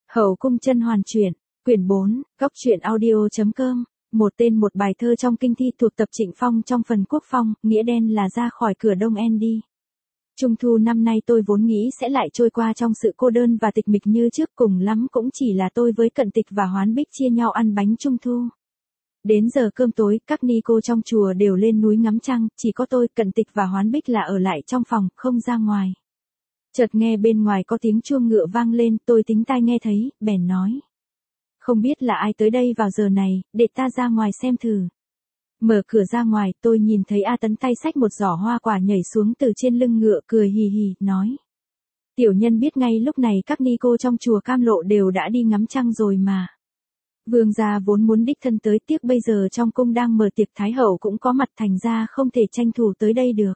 Hậu cung甄hoàn truyện, quyển 4, góc truyện audio.com, một tên một bài thơ trong kinh thi thuộc tập Trịnh Phong trong phần Quốc Phong, nghĩa đen là ra khỏi cửa Đông En đi. Trung thu năm nay tôi vốn nghĩ sẽ lại trôi qua trong sự cô đơn và tịch mịch như trước, cùng lắm cũng chỉ là tôi với Cận Tịch và Hoán Bích chia nhau ăn bánh Trung thu. Đến giờ cơm tối, các ni cô trong chùa đều lên núi ngắm trăng, chỉ có tôi, Cận Tịch và Hoán Bích là ở lại trong phòng, không ra ngoài. Chợt nghe bên ngoài có tiếng chuông ngựa vang lên, tôi tính tai nghe thấy, bèn nói. Không biết là ai tới đây vào giờ này, để ta ra ngoài xem thử. Mở cửa ra ngoài, tôi nhìn thấy A Tấn tay xách một giỏ hoa quả nhảy xuống từ trên lưng ngựa, cười hì hì, nói. Tiểu nhân biết ngay lúc này các ni cô trong chùa Cam Lộ đều đã đi ngắm trăng rồi mà. Vương gia vốn muốn đích thân tới, tiếc bây giờ trong cung đang mở tiệc, Thái hậu cũng có mặt, thành ra không thể tranh thủ tới đây được.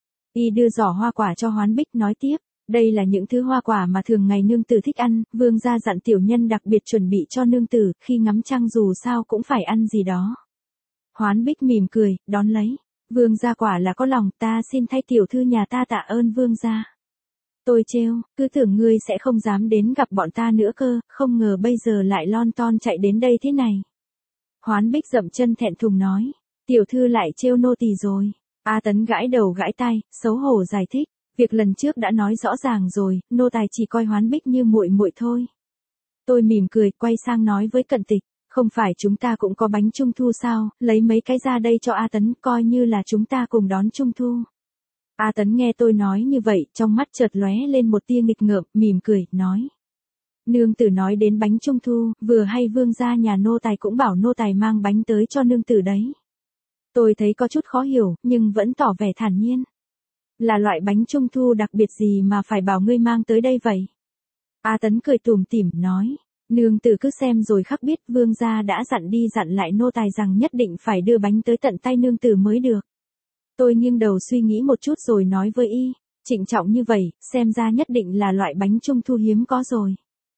Y đưa giỏ hoa quả cho Hoán Bích, nói tiếp. Đây là những thứ hoa quả mà thường ngày nương tử thích ăn, vương gia dặn tiểu nhân đặc biệt chuẩn bị cho nương tử, khi ngắm trăng dù sao cũng phải ăn gì đó. Hoán Bích mỉm cười, đón lấy. Vương gia quả là có lòng, ta xin thay tiểu thư nhà ta tạ ơn vương gia. Tôi trêu, cứ tưởng ngươi sẽ không dám đến gặp bọn ta nữa cơ, không ngờ bây giờ lại lon ton chạy đến đây thế này. Hoán Bích dậm chân thẹn thùng nói, tiểu thư lại trêu nô tỳ rồi. A Tấn gãi đầu gãi tai, xấu hổ giải thích. Việc lần trước đã nói rõ ràng rồi, nô tài chỉ coi Hoán Bích như muội muội thôi. Tôi mỉm cười, quay sang nói với Cận Tịch, không phải chúng ta cũng có bánh Trung thu sao, lấy mấy cái ra đây cho A Tấn, coi như là chúng ta cùng đón Trung thu. A Tấn nghe tôi nói như vậy, trong mắt chợt lóe lên một tia nghịch ngợm, mỉm cười, nói. Nương tử nói đến bánh Trung thu, vừa hay vương gia nhà nô tài cũng bảo nô tài mang bánh tới cho nương tử đấy. Tôi thấy có chút khó hiểu, nhưng vẫn tỏ vẻ thản nhiên. Là loại bánh Trung thu đặc biệt gì mà phải bảo ngươi mang tới đây vậy? A Tấn cười tủm tỉm, nói. Nương tử cứ xem rồi khắc biết, vương gia đã dặn đi dặn lại nô tài rằng nhất định phải đưa bánh tới tận tay nương tử mới được. Tôi nghiêng đầu suy nghĩ một chút rồi nói với y, trịnh trọng như vậy, xem ra nhất định là loại bánh Trung thu hiếm có rồi.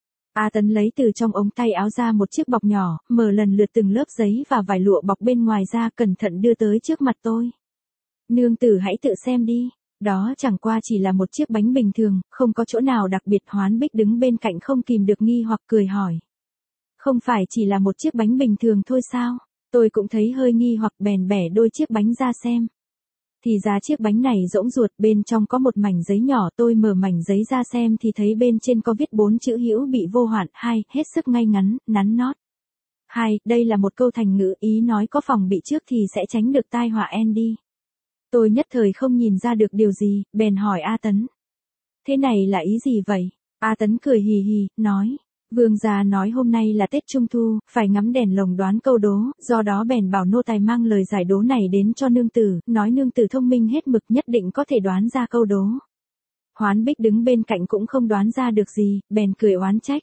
A Tấn lấy từ trong ống tay áo ra một chiếc bọc nhỏ, mở lần lượt từng lớp giấy và vải lụa bọc bên ngoài ra, cẩn thận đưa tới trước mặt tôi. Nương tử hãy tự xem đi. Đó chẳng qua chỉ là một chiếc bánh bình thường, không có chỗ nào đặc biệt. Hoán Bích đứng bên cạnh không kìm được nghi hoặc, cười hỏi. Không phải chỉ là một chiếc bánh bình thường thôi sao? Tôi cũng thấy hơi nghi hoặc, bèn bẻ đôi chiếc bánh ra xem. Thì ra chiếc bánh này rỗng ruột, bên trong có một mảnh giấy nhỏ, tôi mở mảnh giấy ra xem thì thấy bên trên có viết 4 chữ hữu bị vô hoạn, 2, hết sức ngay ngắn, nắn nót. 2, đây là một câu thành ngữ, ý nói có phòng bị trước thì sẽ tránh được tai họa en đi. Tôi nhất thời không nhìn ra được điều gì, bèn hỏi A Tấn. Thế này là ý gì vậy? A Tấn cười hì hì, nói. Vương gia nói hôm nay là Tết Trung thu, phải ngắm đèn lồng đoán câu đố, do đó bèn bảo nô tài mang lời giải đố này đến cho nương tử, nói nương tử thông minh hết mực nhất định có thể đoán ra câu đố. Hoán Bích đứng bên cạnh cũng không đoán ra được gì, bèn cười oán trách.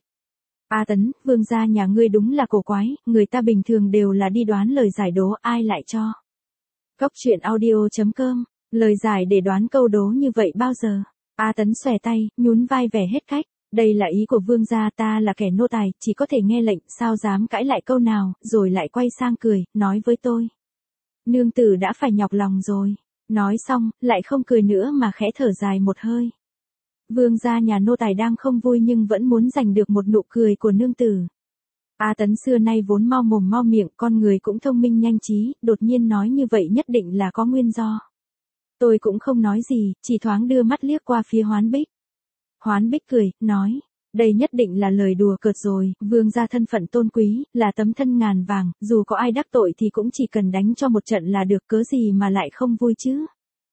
A Tấn, vương gia nhà ngươi đúng là cổ quái, người ta bình thường đều là đi đoán lời giải đố, ai lại cho. Góc truyện audio.com, lời giải để đoán câu đố như vậy bao giờ? A Tấn xòe tay, nhún vai vẻ hết cách. Đây là ý của vương gia, ta là kẻ nô tài, chỉ có thể nghe lệnh, sao dám cãi lại câu nào, rồi lại quay sang cười, nói với tôi. Nương tử đã phải nhọc lòng rồi. Nói xong, lại không cười nữa mà khẽ thở dài một hơi. Vương gia nhà nô tài đang không vui nhưng vẫn muốn giành được một nụ cười của nương tử. A Tấn xưa nay vốn mau mồm mau miệng, con người cũng thông minh nhanh trí, đột nhiên nói như vậy nhất định là có nguyên do. Tôi cũng không nói gì, chỉ thoáng đưa mắt liếc qua phía Hoán Bích. Hoán Bích cười, nói, đây nhất định là lời đùa cợt rồi, vương gia thân phận tôn quý, là tấm thân ngàn vàng, dù có ai đắc tội thì cũng chỉ cần đánh cho một trận là được, cớ gì mà lại không vui chứ.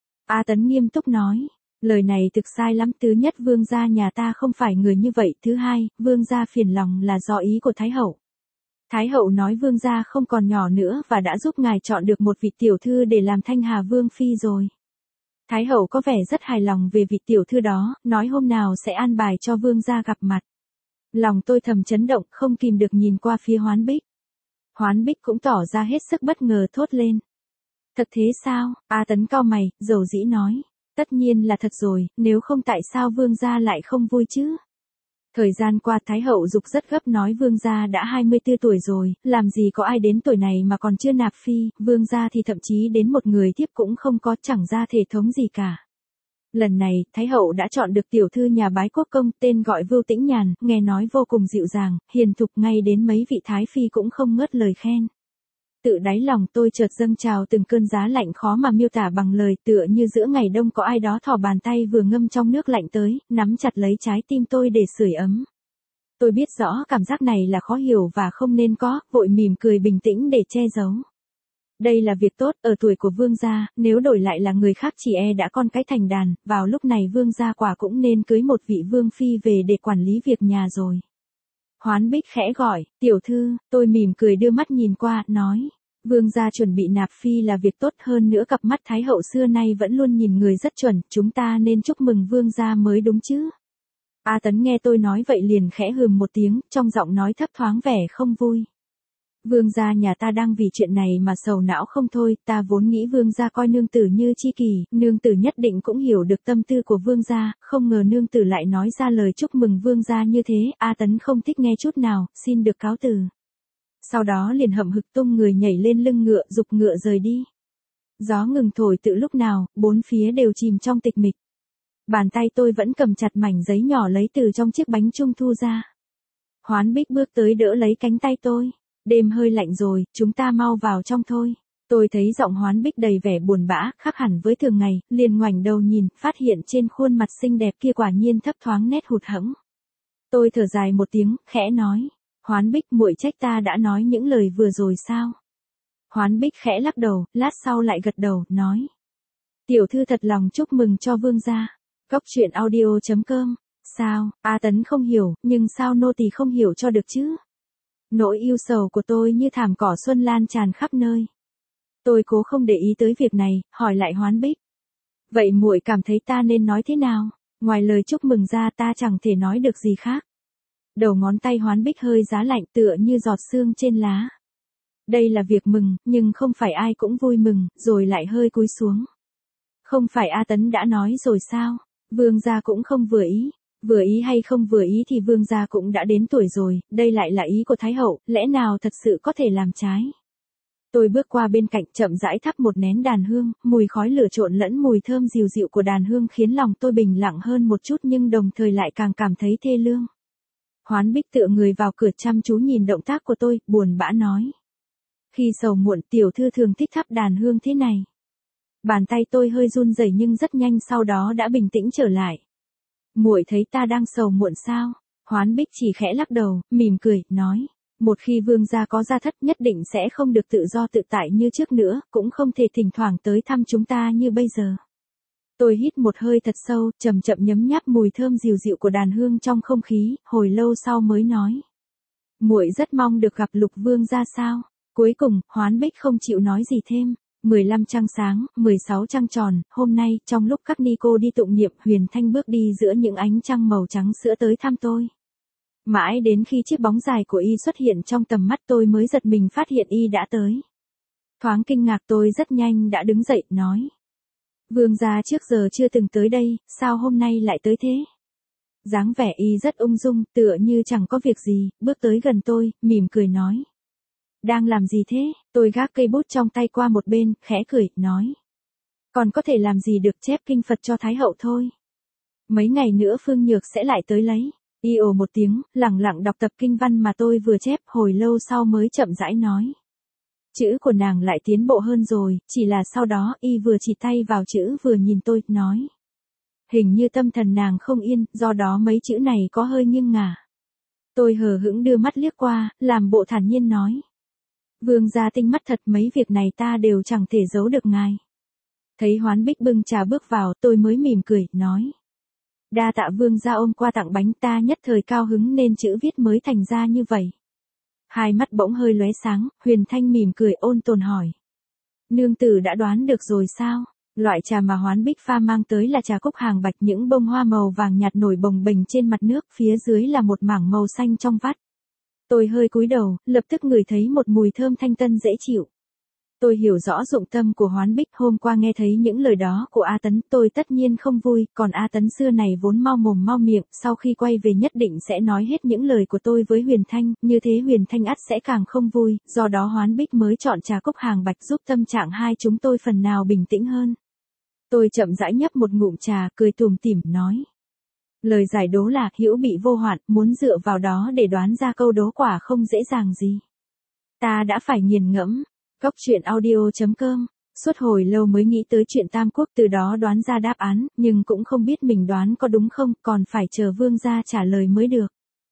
A Tấn nghiêm túc nói, lời này thực sai lắm, thứ nhất vương gia nhà ta không phải người như vậy, thứ hai, vương gia phiền lòng là do ý của Thái hậu. Thái hậu nói vương gia không còn nhỏ nữa và đã giúp ngài chọn được một vị tiểu thư để làm Thanh Hà Vương phi rồi. Thái hậu có vẻ rất hài lòng về vị tiểu thư đó, nói hôm nào sẽ an bài cho vương gia gặp mặt. Lòng tôi thầm chấn động, không kìm được nhìn qua phía Hoán Bích. Hoán Bích cũng tỏ ra hết sức bất ngờ, thốt lên. Thật thế sao? A Tấn cau mày, dầu dĩ nói. Tất nhiên là thật rồi, nếu không tại sao vương gia lại không vui chứ? Thời gian qua Thái hậu giục rất gấp, nói vương gia đã 24 tuổi rồi, làm gì có ai đến tuổi này mà còn chưa nạp phi, vương gia thì thậm chí đến một người tiếp cũng không có, chẳng ra thể thống gì cả. Lần này, Thái hậu đã chọn được tiểu thư nhà Bái Quốc công tên gọi Vưu Tĩnh Nhàn, nghe nói vô cùng dịu dàng, hiền thục ngay đến mấy vị Thái phi cũng không ngớt lời khen. Tự đáy lòng tôi chợt dâng trào từng cơn giá lạnh khó mà miêu tả bằng lời, tựa như giữa ngày đông có ai đó thò bàn tay vừa ngâm trong nước lạnh tới, nắm chặt lấy trái tim tôi để sưởi ấm. Tôi biết rõ cảm giác này là khó hiểu và không nên có, vội mỉm cười bình tĩnh để che giấu. Đây là việc tốt, ở tuổi của vương gia, nếu đổi lại là người khác chỉ e đã con cái thành đàn, vào lúc này vương gia quả cũng nên cưới một vị vương phi về để quản lý việc nhà rồi. Hoán Bích khẽ gọi, tiểu thư, tôi mỉm cười đưa mắt nhìn qua, nói. Vương gia chuẩn bị nạp phi là việc tốt, hơn nữa cặp mắt Thái hậu xưa nay vẫn luôn nhìn người rất chuẩn, chúng ta nên chúc mừng vương gia mới đúng chứ. A Tấn nghe tôi nói vậy liền khẽ hừm một tiếng, trong giọng nói thấp thoáng vẻ không vui. Vương gia nhà ta đang vì chuyện này mà sầu não không thôi, ta vốn nghĩ vương gia coi nương tử như chi kỷ, nương tử nhất định cũng hiểu được tâm tư của vương gia, không ngờ nương tử lại nói ra lời chúc mừng vương gia như thế. A Tấn không thích nghe chút nào, xin được cáo từ. Sau đó liền hậm hực tung người nhảy lên lưng ngựa, giục ngựa rời đi. Gió ngừng thổi từ lúc nào, bốn phía đều chìm trong tịch mịch. Bàn tay tôi vẫn cầm chặt mảnh giấy nhỏ lấy từ trong chiếc bánh trung thu ra. Hoán Bích bước tới đỡ lấy cánh tay tôi. Đêm hơi lạnh rồi, chúng ta mau vào trong thôi. Tôi thấy giọng Hoán Bích đầy vẻ buồn bã, khác hẳn với thường ngày, liền ngoảnh đầu nhìn, phát hiện trên khuôn mặt xinh đẹp kia quả nhiên thấp thoáng nét hụt hẫng. Tôi thở dài một tiếng, khẽ nói, Hoán Bích, muội trách ta đã nói những lời vừa rồi sao? Hoán Bích khẽ lắc đầu, lát sau lại gật đầu, nói. Tiểu thư thật lòng chúc mừng cho vương gia. Cốc truyện audio.com. Sao, A Tấn không hiểu, nhưng sao nô tỳ không hiểu cho được chứ? Nỗi yêu sầu của tôi như thảm cỏ xuân lan tràn khắp nơi. Tôi cố không để ý tới việc này, hỏi lại Hoán Bích. Vậy muội cảm thấy ta nên nói thế nào? Ngoài lời chúc mừng ra ta chẳng thể nói được gì khác. Đầu ngón tay Hoán Bích hơi giá lạnh tựa như giọt sương trên lá. Đây là việc mừng, nhưng không phải ai cũng vui mừng, rồi lại hơi cúi xuống. Không phải A Tấn đã nói rồi sao? Vương gia cũng không vừa ý. Vừa ý hay không vừa ý thì vương gia cũng đã đến tuổi rồi, đây lại là ý của Thái hậu, lẽ nào thật sự có thể làm trái. Tôi bước qua bên cạnh chậm rãi thắp một nén đàn hương, mùi khói lửa trộn lẫn mùi thơm dịu dịu của đàn hương khiến lòng tôi bình lặng hơn một chút nhưng đồng thời lại càng cảm thấy thê lương. Hoán Bích tựa người vào cửa chăm chú nhìn động tác của tôi, buồn bã nói. Khi sầu muộn tiểu thư thường thích thắp đàn hương thế này. Bàn tay tôi hơi run rẩy nhưng rất nhanh sau đó đã bình tĩnh trở lại. Muội thấy ta đang sầu muộn sao? Hoán Bích chỉ khẽ lắc đầu, mỉm cười, nói. Một khi vương gia có gia thất nhất định sẽ không được tự do tự tại như trước nữa, cũng không thể thỉnh thoảng tới thăm chúng ta như bây giờ. Tôi hít một hơi thật sâu, chậm chậm nhấm nháp mùi thơm dịu dịu của đàn hương trong không khí, hồi lâu sau mới nói. Muội rất mong được gặp Lục vương gia sao? Cuối cùng, Hoán Bích không chịu nói gì thêm. 15 trăng sáng, 16 trăng tròn, hôm nay, trong lúc các ni cô đi tụng niệm, Huyền Thanh bước đi giữa những ánh trăng màu trắng sữa tới thăm tôi. Mãi đến khi chiếc bóng dài của y xuất hiện trong tầm mắt tôi mới giật mình phát hiện y đã tới. Thoáng kinh ngạc tôi rất nhanh đã đứng dậy, nói. Vương gia trước giờ chưa từng tới đây, sao hôm nay lại tới thế? Dáng vẻ y rất ung dung, tựa như chẳng có việc gì, bước tới gần tôi, mỉm cười nói. Đang làm gì thế? Tôi gác cây bút trong tay qua một bên, khẽ cười, nói. Còn có thể làm gì được, chép kinh Phật cho Thái hậu thôi. Mấy ngày nữa Phương Nhược sẽ lại tới lấy. Y ồ một tiếng, lẳng lặng đọc tập kinh văn mà tôi vừa chép, hồi lâu sau mới chậm rãi nói. Chữ của nàng lại tiến bộ hơn rồi, chỉ là sau đó y vừa chỉ tay vào chữ vừa nhìn tôi, nói. Hình như tâm thần nàng không yên, do đó mấy chữ này có hơi nghiêng ngả. Tôi hờ hững đưa mắt liếc qua, làm bộ thản nhiên nói. Vương gia tinh mắt thật, mấy việc này ta đều chẳng thể giấu được ngài. Thấy Hoán Bích bưng trà bước vào, tôi mới mỉm cười, nói. Đa tạ vương gia ôm qua tặng bánh, ta nhất thời cao hứng nên chữ viết mới thành ra như vậy. Hai mắt bỗng hơi lóe sáng, Huyền Thanh mỉm cười ôn tồn hỏi. Nương tử đã đoán được rồi sao? Loại trà mà Hoán Bích pha mang tới là trà cúc hàng bạch, những bông hoa màu vàng nhạt nổi bồng bềnh trên mặt nước, phía dưới là một mảng màu xanh trong vắt. Tôi hơi cúi đầu, lập tức ngửi thấy một mùi thơm thanh tân dễ chịu. Tôi hiểu rõ dụng tâm của Hoán Bích, hôm qua nghe thấy những lời đó của A Tấn, tôi tất nhiên không vui, còn A Tấn xưa này vốn mau mồm mau miệng, sau khi quay về nhất định sẽ nói hết những lời của tôi với Huyền Thanh, như thế Huyền Thanh ắt sẽ càng không vui, do đó Hoán Bích mới chọn trà cúc hàng bạch giúp tâm trạng hai chúng tôi phần nào bình tĩnh hơn. Tôi chậm rãi nhấp một ngụm trà, cười tủm tỉm nói. Lời giải đố là hữu bị vô hoạn, muốn dựa vào đó để đoán ra câu đố quả không dễ dàng gì. Ta đã phải nghiền ngẫm. Góc truyện audio.com. Suốt hồi lâu mới nghĩ tới chuyện Tam Quốc, từ đó đoán ra đáp án, nhưng cũng không biết mình đoán có đúng không, còn phải chờ vương gia trả lời mới được.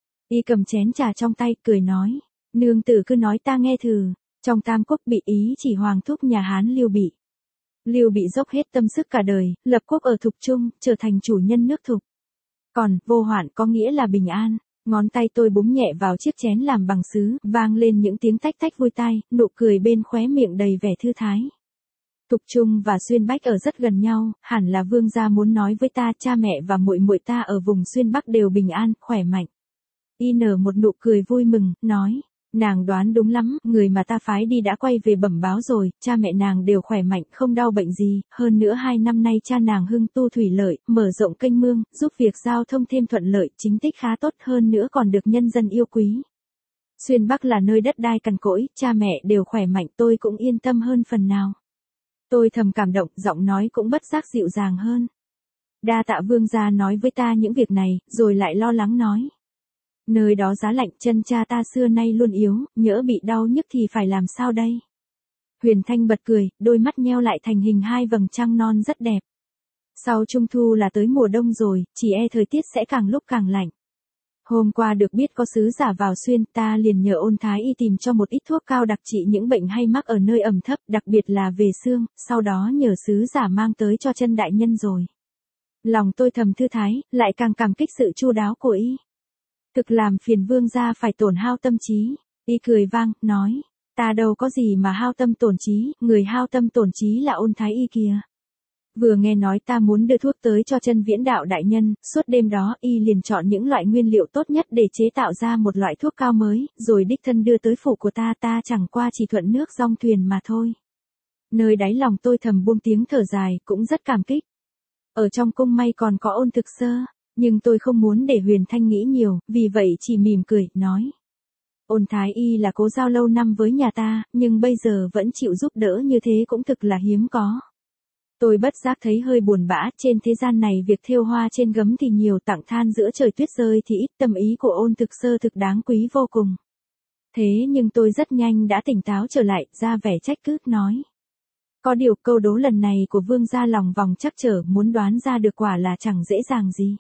Y cầm chén trà trong tay, cười nói. Nương tử cứ nói ta nghe thử. Trong Tam Quốc bị ý chỉ hoàng thúc nhà Hán Lưu Bị. Lưu Bị dốc hết tâm sức cả đời, lập quốc ở Thục Trung, trở thành chủ nhân nước Thục. Còn, vô hoạn có nghĩa là bình an. Ngón tay tôi búng nhẹ vào chiếc chén làm bằng sứ, vang lên những tiếng tách tách vui tai, nụ cười bên khóe miệng đầy vẻ thư thái. Thục Trung và Xuyên Bách ở rất gần nhau, hẳn là vương gia muốn nói với ta, cha mẹ và muội muội ta ở vùng Xuyên Bắc đều bình an, khỏe mạnh. Y nở một nụ cười vui mừng, nói, nàng đoán đúng lắm, người mà ta phái đi đã quay về bẩm báo rồi, cha mẹ nàng đều khỏe mạnh, không đau bệnh gì, hơn nữa 2 năm nay cha nàng hưng tu thủy lợi, mở rộng kênh mương, giúp việc giao thông thêm thuận lợi, chính tích khá tốt, hơn nữa còn được nhân dân yêu quý. Xuyên Bắc là nơi đất đai cằn cỗi, cha mẹ đều khỏe mạnh, tôi cũng yên tâm hơn phần nào. Tôi thầm cảm động, giọng nói cũng bất giác dịu dàng hơn. Đa tạ vương gia nói với ta những việc này, rồi lại lo lắng nói. Nơi đó giá lạnh, chân cha ta xưa nay luôn yếu, nhỡ bị đau nhức thì phải làm sao đây? Huyền Thanh bật cười, đôi mắt nheo lại thành hình 2 vầng trăng non rất đẹp. Sau Trung Thu là tới mùa đông rồi, chỉ e thời tiết sẽ càng lúc càng lạnh. Hôm qua được biết có sứ giả vào Xuyên, ta liền nhờ Ôn Thái Y tìm cho một ít thuốc cao đặc trị những bệnh hay mắc ở nơi ẩm thấp, đặc biệt là về xương, sau đó nhờ sứ giả mang tới cho chân đại nhân rồi. Lòng tôi thầm thư thái, lại càng cảm kích sự chu đáo của y. Thực làm phiền vương gia phải tổn hao tâm trí. Y cười vang, nói, ta đâu có gì mà hao tâm tổn trí, người hao tâm tổn trí là Ôn Thái Y kìa. Vừa nghe nói ta muốn đưa thuốc tới cho chân Viễn Đạo đại nhân, suốt đêm đó y liền chọn những loại nguyên liệu tốt nhất để chế tạo ra một loại thuốc cao mới, rồi đích thân đưa tới phủ của ta chẳng qua chỉ thuận nước dong thuyền mà thôi. Nơi đáy lòng tôi thầm buông tiếng thở dài, cũng rất cảm kích. Ở trong cung may còn có Ôn Thực Sơ, nhưng tôi không muốn để Huyền Thanh nghĩ nhiều, vì vậy chỉ mỉm cười, nói. Ôn Thái Y là cố giao lâu năm với nhà ta, nhưng bây giờ vẫn chịu giúp đỡ như thế cũng thực là hiếm có. Tôi bất giác thấy hơi buồn bã, trên thế gian này việc thêu hoa trên gấm thì nhiều, tặng than giữa trời tuyết rơi thì ít, tâm ý của Ôn Thực Sơ thực đáng quý vô cùng. Thế nhưng tôi rất nhanh đã tỉnh táo trở lại, ra vẻ trách cứ, nói. Có điều câu đố lần này của vương gia lòng vòng chắc trở, muốn đoán ra được quả là chẳng dễ dàng gì.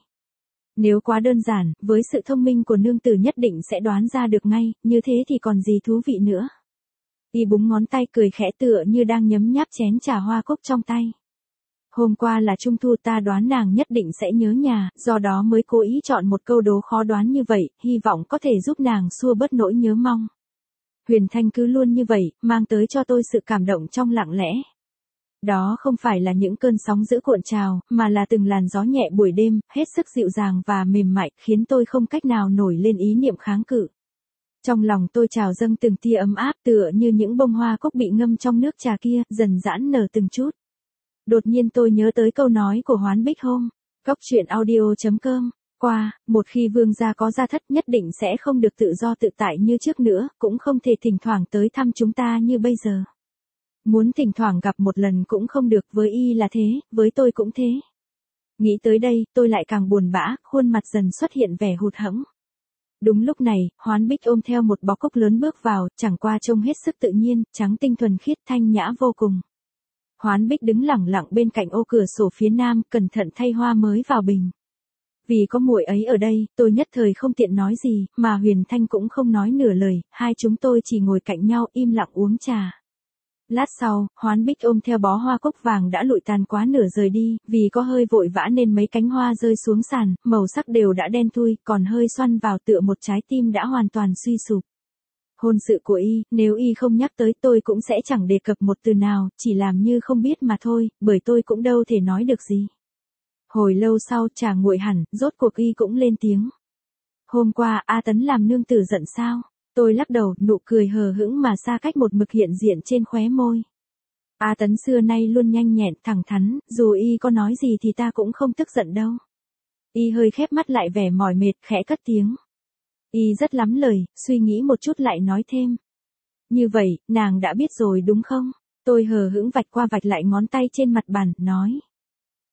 Nếu quá đơn giản, với sự thông minh của nương tử nhất định sẽ đoán ra được ngay, như thế thì còn gì thú vị nữa. Y búng ngón tay cười khẽ tựa như đang nhấm nháp chén trà hoa cúc trong tay. Hôm qua là Trung Thu, ta đoán nàng nhất định sẽ nhớ nhà, do đó mới cố ý chọn một câu đố khó đoán như vậy, hy vọng có thể giúp nàng xua bớt nỗi nhớ mong. Huyền Thanh cứ luôn như vậy, mang tới cho tôi sự cảm động trong lặng lẽ. Đó không phải là những cơn sóng dữ cuộn trào, mà là từng làn gió nhẹ buổi đêm, hết sức dịu dàng và mềm mại, khiến tôi không cách nào nổi lên ý niệm kháng cự. Trong lòng tôi trào dâng từng tia ấm áp tựa như những bông hoa cúc bị ngâm trong nước trà kia, dần giãn nở từng chút. Đột nhiên tôi nhớ tới câu nói của Hoán Bích hôm. Góc truyện audio.com. Qua, một khi vương gia có gia thất nhất định sẽ không được tự do tự tại như trước nữa, cũng không thể thỉnh thoảng tới thăm chúng ta như bây giờ. Muốn thỉnh thoảng gặp một lần cũng không được, với y là thế, với tôi cũng thế. Nghĩ tới đây, tôi lại càng buồn bã, khuôn mặt dần xuất hiện vẻ hụt hẫng. Đúng lúc này, Hoán Bích ôm theo một bó cúc lớn bước vào, chẳng qua trông hết sức tự nhiên, trắng tinh thuần khiết, thanh nhã vô cùng. Hoán Bích đứng lẳng lặng bên cạnh ô cửa sổ phía nam, cẩn thận thay hoa mới vào bình. Vì có muội ấy ở đây, tôi nhất thời không tiện nói gì, mà Huyền Thanh cũng không nói nửa lời, hai chúng tôi chỉ ngồi cạnh nhau im lặng uống trà. Lát sau, Hoán Bích ôm theo bó hoa cúc vàng đã lụi tàn quá nửa rời đi, vì có hơi vội vã nên mấy cánh hoa rơi xuống sàn, màu sắc đều đã đen thui, còn hơi xoăn vào tựa một trái tim đã hoàn toàn suy sụp. Hôn sự của y, nếu y không nhắc tới tôi cũng sẽ chẳng đề cập một từ nào, chỉ làm như không biết mà thôi, bởi tôi cũng đâu thể nói được gì. Hồi lâu sau trà nguội hẳn, rốt cuộc y cũng lên tiếng. Hôm qua A Tấn làm nương tử giận sao? Tôi lắc đầu, nụ cười hờ hững mà xa cách một mực hiện diện trên khóe môi. A Tấn xưa nay luôn nhanh nhẹn, thẳng thắn, dù y có nói gì thì ta cũng không tức giận đâu. Y hơi khép mắt lại vẻ mỏi mệt, khẽ cất tiếng. Y rất lắm lời, suy nghĩ một chút lại nói thêm. Như vậy, nàng đã biết rồi đúng không? Tôi hờ hững vạch qua vạch lại ngón tay trên mặt bàn, nói.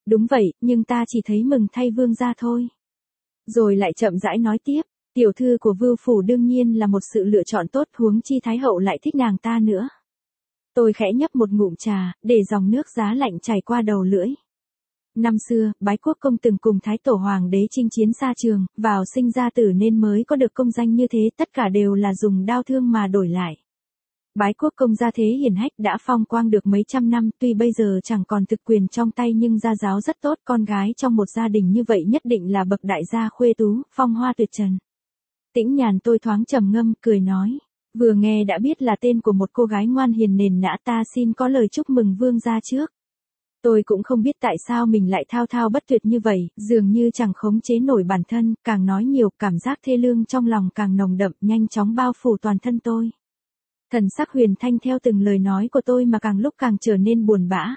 Đúng vậy, nhưng ta chỉ thấy mừng thay vương gia thôi. Rồi lại chậm rãi nói tiếp, tiểu thư của Vưu phủ đương nhiên là một sự lựa chọn tốt, huống chi Thái hậu lại thích nàng ta nữa. Tôi khẽ nhấp một ngụm trà, để dòng nước giá lạnh chảy qua đầu lưỡi. Năm xưa, Bái Quốc công từng cùng Thái tổ hoàng đế chinh chiến xa trường, vào sinh ra tử nên mới có được công danh như thế, tất cả đều là dùng đao thương mà đổi lại. Bái Quốc công gia thế hiển hách đã phong quang được mấy trăm năm, tuy bây giờ chẳng còn thực quyền trong tay nhưng gia giáo rất tốt, con gái trong một gia đình như vậy nhất định là bậc đại gia khuê tú, phong hoa tuyệt trần. Tĩnh Nhàn tôi thoáng trầm ngâm, cười nói, vừa nghe đã biết là tên của một cô gái ngoan hiền nền nã, ta xin có lời chúc mừng vương gia trước. Tôi cũng không biết tại sao mình lại thao thao bất tuyệt như vậy, dường như chẳng khống chế nổi bản thân, càng nói nhiều, cảm giác thê lương trong lòng càng nồng đậm, nhanh chóng bao phủ toàn thân tôi. Thần sắc Huyền Thanh theo từng lời nói của tôi mà càng lúc càng trở nên buồn bã.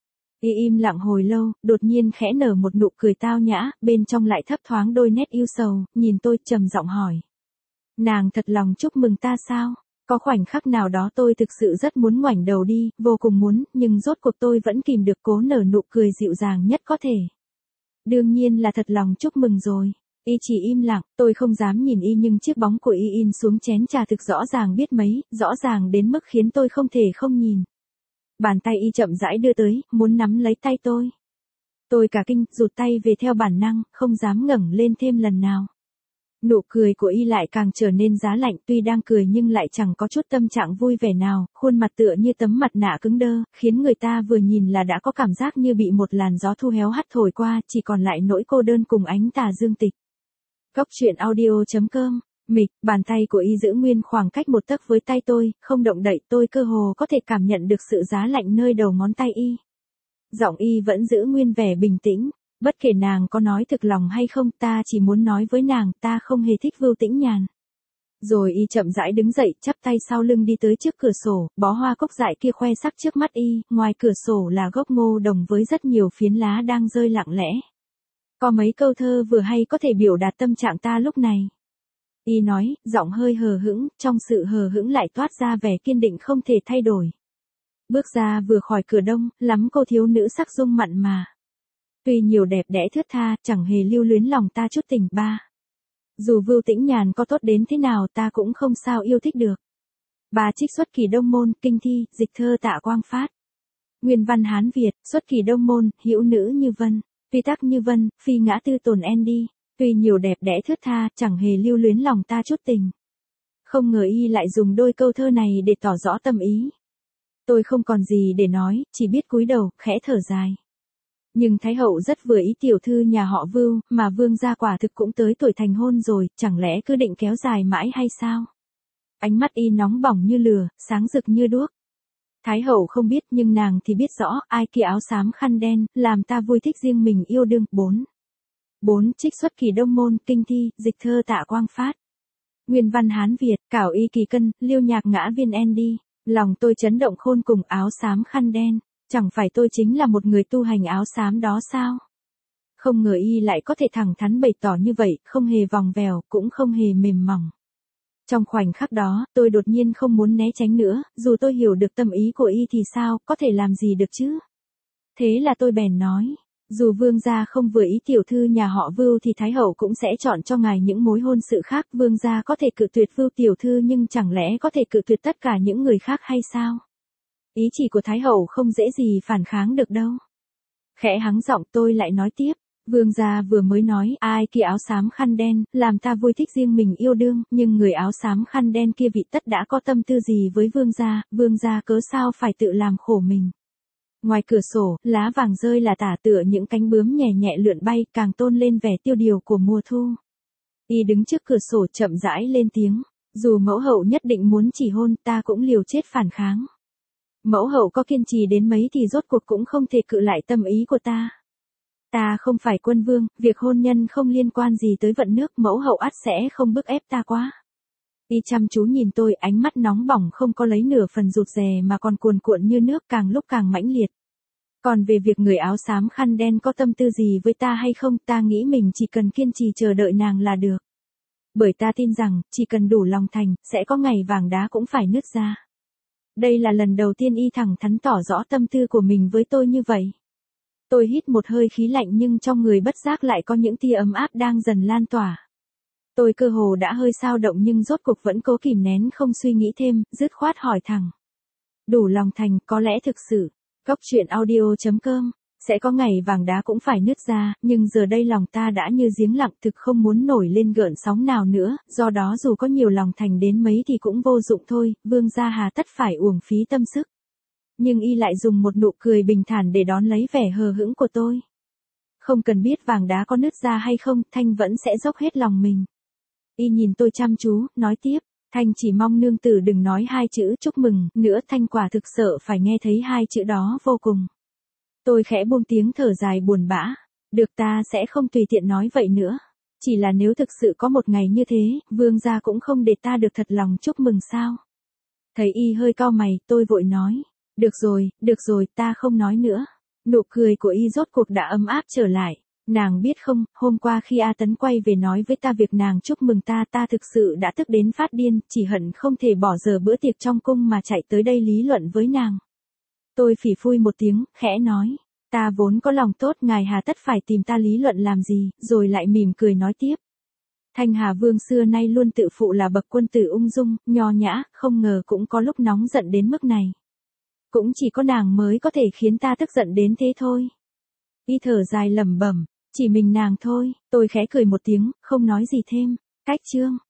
Im lặng hồi lâu, đột nhiên khẽ nở một nụ cười tao nhã, bên trong lại thấp thoáng đôi nét yêu sầu, nhìn tôi trầm giọng hỏi. Nàng thật lòng chúc mừng ta sao? Có khoảnh khắc nào đó tôi thực sự rất muốn ngoảnh đầu đi, vô cùng muốn, nhưng rốt cuộc tôi vẫn kìm được cố nở nụ cười dịu dàng nhất có thể. Đương nhiên là thật lòng chúc mừng rồi. Y chỉ im lặng, tôi không dám nhìn y nhưng chiếc bóng của y in xuống chén trà thực rõ ràng biết mấy, rõ ràng đến mức khiến tôi không thể không nhìn. Bàn tay y chậm rãi đưa tới, muốn nắm lấy tay tôi. Tôi cả kinh, rụt tay về theo bản năng, không dám ngẩng lên thêm lần nào. Nụ cười của y lại càng trở nên giá lạnh, tuy đang cười nhưng lại chẳng có chút tâm trạng vui vẻ nào, khuôn mặt tựa như tấm mặt nạ cứng đơ, khiến người ta vừa nhìn là đã có cảm giác như bị một làn gió thu héo hắt thổi qua, chỉ còn lại nỗi cô đơn cùng ánh tà dương tịch. Góc truyện audio.com, mịch, bàn tay của y giữ nguyên khoảng cách một tấc với tay tôi, không động đậy, tôi cơ hồ có thể cảm nhận được sự giá lạnh nơi đầu ngón tay y. Giọng y vẫn giữ nguyên vẻ bình tĩnh, bất kể nàng có nói thực lòng hay không, ta chỉ muốn nói với nàng, ta không hề thích Vưu Tĩnh Nhàn. Rồi y chậm rãi đứng dậy, chắp tay sau lưng đi tới trước cửa sổ, bó hoa cúc dại kia khoe sắc trước mắt y, ngoài cửa sổ là gốc ngô đồng với rất nhiều phiến lá đang rơi lặng lẽ. Có mấy câu thơ vừa hay có thể biểu đạt tâm trạng ta lúc này. Y nói, giọng hơi hờ hững, trong sự hờ hững lại toát ra vẻ kiên định không thể thay đổi. Bước ra vừa khỏi cửa đông, lắm cô thiếu nữ sắc dung mặn mà. Tuy nhiều đẹp đẽ thướt tha, chẳng hề lưu luyến lòng ta chút tình ba. Dù Vưu Tĩnh Nhàn có tốt đến thế nào ta cũng không sao yêu thích được. Bà trích xuất kỳ Đông Môn, kinh thi, dịch thơ Tạ Quang Phát. Nguyên văn Hán Việt, xuất kỳ Đông Môn, hữu nữ như vân. Tuy tắc như vân, phi ngã tư tồn en đi. Tuy nhiều đẹp đẽ thướt tha, chẳng hề lưu luyến lòng ta chút tình. Không ngờ y lại dùng đôi câu thơ này để tỏ rõ tâm ý. Tôi không còn gì để nói, chỉ biết cúi đầu, khẽ thở dài. Nhưng Thái hậu rất vừa ý tiểu thư nhà họ Vưu, mà vương gia quả thực cũng tới tuổi thành hôn rồi, chẳng lẽ cứ định kéo dài mãi hay sao? Ánh mắt y nóng bỏng như lửa, sáng rực như đuốc. Thái hậu không biết nhưng nàng thì biết rõ, ai kia áo xám khăn đen, làm ta vui thích riêng mình yêu đương. 4. Trích xuất kỳ Đông Môn, kinh thi, dịch thơ Tạ Quang Phát. Nguyên văn Hán Việt, cảo y kỳ cân, liêu nhạc ngã viên en đi. Lòng tôi chấn động khôn cùng áo xám khăn đen. Chẳng phải tôi chính là một người tu hành áo xám đó sao? Không ngờ y lại có thể thẳng thắn bày tỏ như vậy, không hề vòng vèo, cũng không hề mềm mỏng. Trong khoảnh khắc đó, tôi đột nhiên không muốn né tránh nữa, dù tôi hiểu được tâm ý của y thì sao, có thể làm gì được chứ? Thế là tôi bèn nói, dù vương gia không vừa ý tiểu thư nhà họ Vưu thì Thái hậu cũng sẽ chọn cho ngài những mối hôn sự khác. Vương gia có thể cự tuyệt Vưu tiểu thư nhưng chẳng lẽ có thể cự tuyệt tất cả những người khác hay sao? Ý chỉ của Thái hậu không dễ gì phản kháng được đâu. Khẽ hắng giọng tôi lại nói tiếp, vương gia vừa mới nói, ai kia áo xám khăn đen, làm ta vui thích riêng mình yêu đương, nhưng người áo xám khăn đen kia vị tất đã có tâm tư gì với vương gia cớ sao phải tự làm khổ mình. Ngoài cửa sổ, lá vàng rơi là tả tựa những cánh bướm nhẹ nhẹ lượn bay, càng tôn lên vẻ tiêu điều của mùa thu. Y đứng trước cửa sổ chậm rãi lên tiếng, dù mẫu hậu nhất định muốn chỉ hôn, ta cũng liều chết phản kháng. Mẫu hậu có kiên trì đến mấy thì rốt cuộc cũng không thể cự lại tâm ý của ta. Ta không phải quân vương, việc hôn nhân không liên quan gì tới vận nước, mẫu hậu ắt sẽ không bức ép ta quá. Y chăm chú nhìn tôi, ánh mắt nóng bỏng không có lấy nửa phần rụt rè mà còn cuồn cuộn như nước, càng lúc càng mãnh liệt. Còn về việc người áo xám khăn đen có tâm tư gì với ta hay không, ta nghĩ mình chỉ cần kiên trì chờ đợi nàng là được. Bởi ta tin rằng, chỉ cần đủ lòng thành, sẽ có ngày vàng đá cũng phải nứt ra. Đây là lần đầu tiên y thẳng thắn tỏ rõ tâm tư của mình với tôi như vậy. Tôi hít một hơi khí lạnh nhưng trong người bất giác lại có những tia ấm áp đang dần lan tỏa. Tôi cơ hồ đã hơi xao động nhưng rốt cuộc vẫn cố kìm nén không suy nghĩ thêm, dứt khoát hỏi thẳng. Đủ lòng thành, có lẽ thực sự. Góc truyện audio.com. Sẽ có ngày vàng đá cũng phải nứt ra, nhưng giờ đây lòng ta đã như giếng lặng thực không muốn nổi lên gợn sóng nào nữa, do đó dù có nhiều lòng thành đến mấy thì cũng vô dụng thôi, vương gia hà tất phải uổng phí tâm sức. Nhưng y lại dùng một nụ cười bình thản để đón lấy vẻ hờ hững của tôi. Không cần biết vàng đá có nứt ra hay không, Thanh vẫn sẽ dốc hết lòng mình. Y nhìn tôi chăm chú, nói tiếp, Thanh chỉ mong nương tử đừng nói hai chữ chúc mừng, nữa Thanh quả thực sợ phải nghe thấy hai chữ đó vô cùng. Tôi khẽ buông tiếng thở dài buồn bã, được ta sẽ không tùy tiện nói vậy nữa. Chỉ là nếu thực sự có một ngày như thế, vương gia cũng không để ta được thật lòng chúc mừng sao. Thấy y hơi cau mày, tôi vội nói, được rồi, ta không nói nữa. Nụ cười của y rốt cuộc đã ấm áp trở lại. Nàng biết không, hôm qua khi A Tấn quay về nói với ta việc nàng chúc mừng ta thực sự đã tức đến phát điên, chỉ hận không thể bỏ giờ bữa tiệc trong cung mà chạy tới đây lý luận với nàng. Tôi phỉ phui một tiếng, khẽ nói, ta vốn có lòng tốt, ngài hà tất phải tìm ta lý luận làm gì, rồi lại mỉm cười nói tiếp. Thanh Hà Vương xưa nay luôn tự phụ là bậc quân tử ung dung, nho nhã, không ngờ cũng có lúc nóng giận đến mức này. Cũng chỉ có nàng mới có thể khiến ta tức giận đến thế thôi. Y thở dài lẩm bẩm, chỉ mình nàng thôi, tôi khẽ cười một tiếng, không nói gì thêm. Cách chương